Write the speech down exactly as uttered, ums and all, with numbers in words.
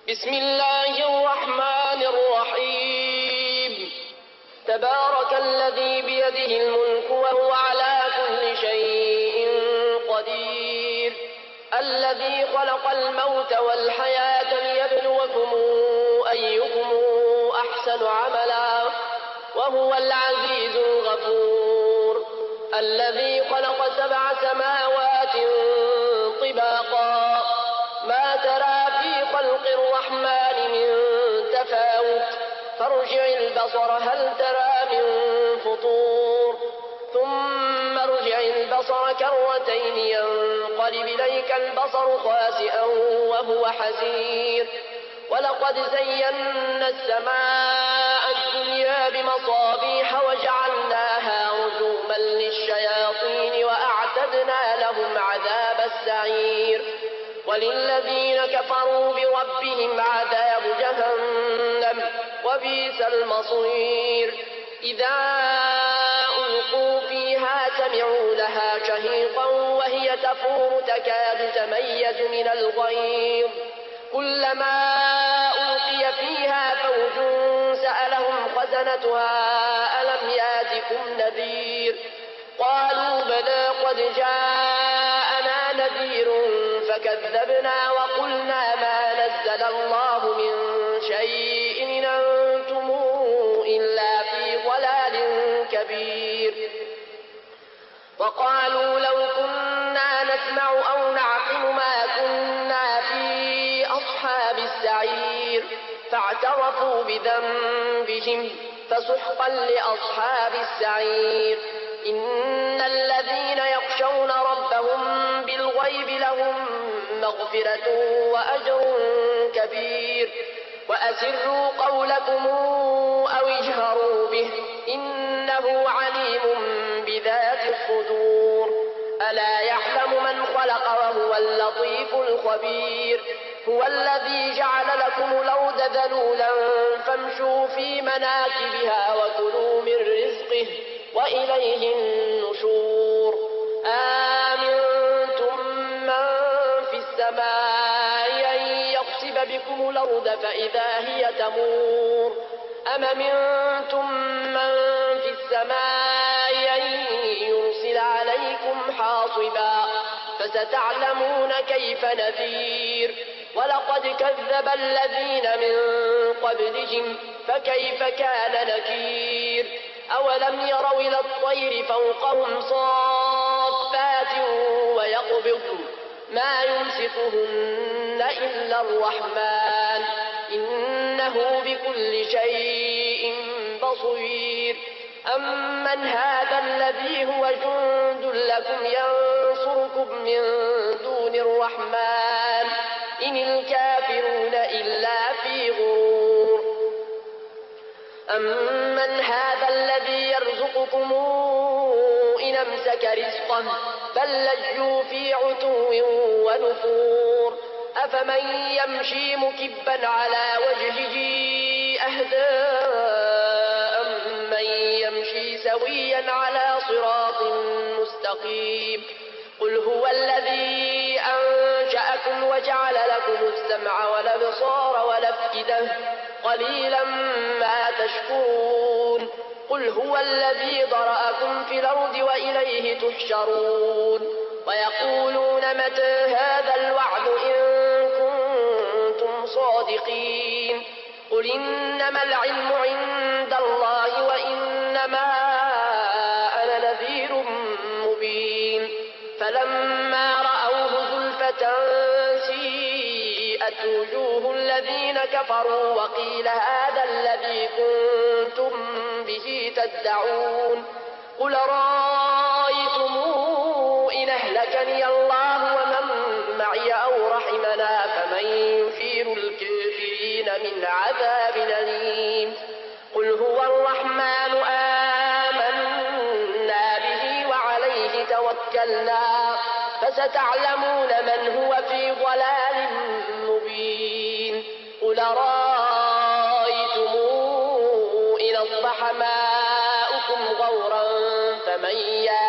بسم الله الرحمن الرحيم تبارك الذي بيده الملك وهو على كل شيء قدير الذي خلق الموت والحياة ليبلوكم أيكم أحسن عملا وهو العزيز الغفور الذي خلق سبع سماوات طباقا ما ترى في خلق الرحمن من تفاوت فارجع البصر هل ترى من فطور ثم ارجع البصر كرتين ينقلب إليك البصر خاسئا وهو حسير ولقد زينا السماء الدنيا بمصابيح وجعلناها رجوما للشياطين وأعتدنا لهم عذاب السعير وللذين كفروا بربهم عذاب جهنم وبئس المصير إذا ألقوا فيها سمعوا لها شهيقا وهي تفور تكاد تميز من الغيظ كلما ألقي فيها فوج سألهم خزنتها ألم ياتكم نذير قالوا بلى قد جاءنا نذير فكذبنا وقلنا ما نزل الله من شيء إن أنتم إلا في ضلال كبير وقالوا لو كنا نسمع أو نعقل ما كنا في أصحاب السعير فاعترفوا بذنبهم فسحقا لأصحاب السعير إن الذين يخشون ربهم بالغيب لهم مغفرة وأجر كبير وأسروا قولكم أو اجهروا به إنه عليم بذات الصدور ألا يعلم من خلق وهو اللطيف الخبير هو الذي جعل لكم الأرض ذلولا فامشوا في مناكبها وكلوا من رزقه وإليه النشور آمنتم من في السماء أن يخسف بكم الأرض فإذا هي تمور أم أمنتم من في السماء أن يرسل عليكم حاصبا فستعلمون كيف نذير ولقد كذب الذين من قبلهم فكيف كان نكير أولم يروا إلى الطير فوقهم صافات ويقبضن ما يمسكهن إلا الرحمن إنه بكل شيء بصير أمن هذا الذي هو جند لكم ينصركم من دون الرحمن إن الكافرون إلا في غرور أمن هذا الذي يرزقكم إن أمسك رزقه بل لجوا في عتو ونفور أفمن يمشي مكبا على وجهه أهدى أمن يمشي سويا على صراط مستقيم قل هو الذي أنشأكم وجعل لكم السمع والأبصار والأفئدة قليلا ما تشكرون قل هو الذي ذرأكم في الأرض وإليه تحشرون ويقولون متى هذا الوعد إن كنتم صادقين قل إنما العلم عند الله وإنما أنا نذير مبين فلما رأوه زلفة سيئت وجوه الذين كفروا وقيل هذا الذي كنتم به تدعون قل رأيتم إن أهلكني الله ومن معي أو رحمنا فمن يثير الكافرين من عذاب أليم قل هو الرحمن آمنا به وعليه توكلنا فستعلمون من هو في ضلال مبين قل رأيتم إن أصبح ماؤكم غورا فمن